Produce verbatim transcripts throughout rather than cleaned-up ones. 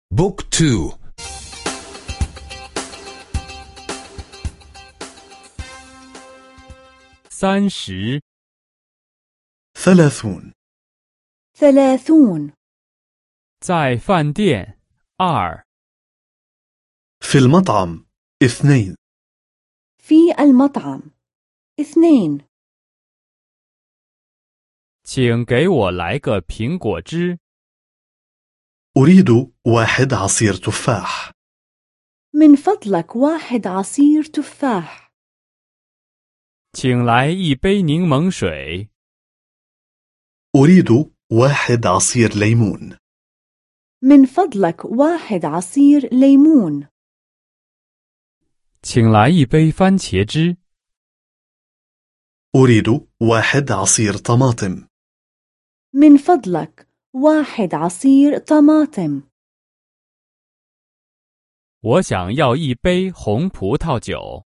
بوك تو. 三十 ثلاثون. ثلاثون. 在饭店二 في المطعم اثنين. في المطعم اثنين. 请给我来个苹果汁。 أريد واحد عصير تفاح. من فضلك واحد عصير تفاح. 请来一杯柠檬水。 أريد واحد عصير ليمون. من فضلك واحد عصير ليمون. 请来一杯番茄汁。 أريد واحد عصير طماطم. من فضلك واحد عصير طماطم. 我想要一杯红葡萄酒。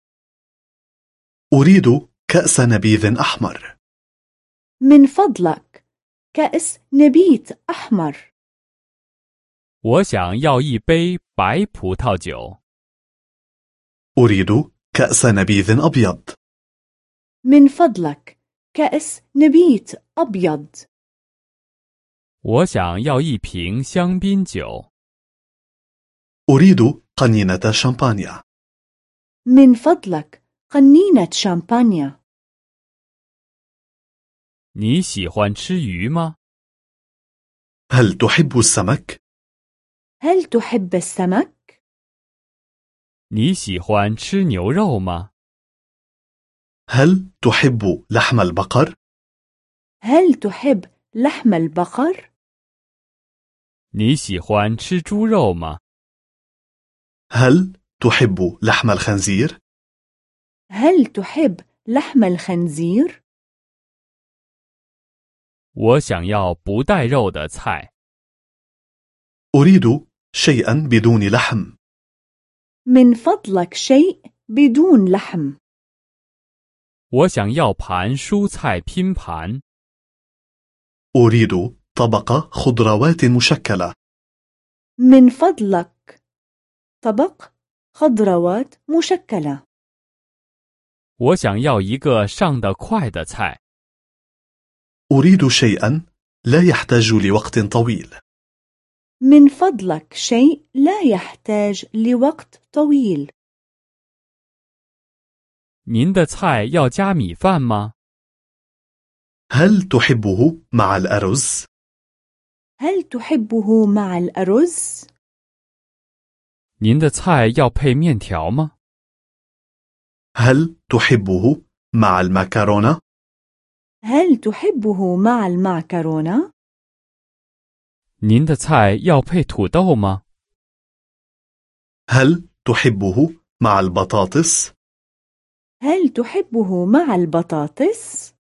أريد كأس نبيذ أحمر. من فضلك كأس نبيت أحمر. 我想要一杯白葡萄酒。 أريد كأس نبيذ أبيض. من فضلك كأس نبيت أبيض. 我想要一瓶香槟酒。 أريد قنينة شامبانيا. من فضلك قنينة شامبانيا. 你喜欢吃鱼吗？ هل تحب السمك؟ هل تحب السمك؟ 你喜欢吃牛肉吗？ هل تحب لحم البقر؟ هل تحب لحم البقر؟ 你喜欢吃猪肉吗？ هل تحب لحم الخنزير؟ هل تحب لحم الخنزير؟ 我想要不带肉的菜。 أريد شيئا بدون لحم. من فضلك شيء بدون لحم. 我想要盘蔬菜拼盘。 أريد طبق خضروات مشكلة. من فضلك طبق خضروات مشكلة. 我想要一个上得快的菜。 أريد شيئا لا يحتاج لوقت طويل. من فضلك شيء لا يحتاج لوقت طويل. 您的菜要加米饭吗？ هل تحبه مع الأرز؟ هل تحبه مع الأرز؟ 您的菜要配面条吗？ هل تحبه مع المكرونة؟ هل تحبه مع المعكرونة؟ 您的菜要配土豆吗？ هل تحبه مع البطاطس؟ هل تحبه مع البطاطس؟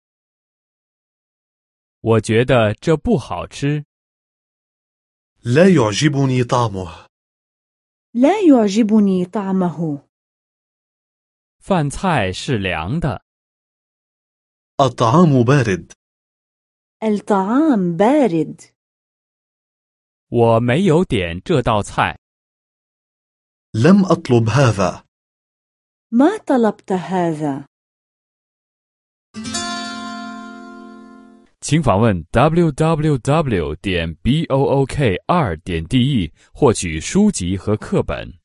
我觉得这不好吃。 لا يعجبني طعمه. لا يعجبني طعمه. 饭菜是凉的。 الطعام بارد. الطعام بارد. 我没有点这道菜。 لم أطلب هذا. ما طلبت هذا. 请访问 double-u double-u double-u 点 book 二点 de 获取书籍和课本。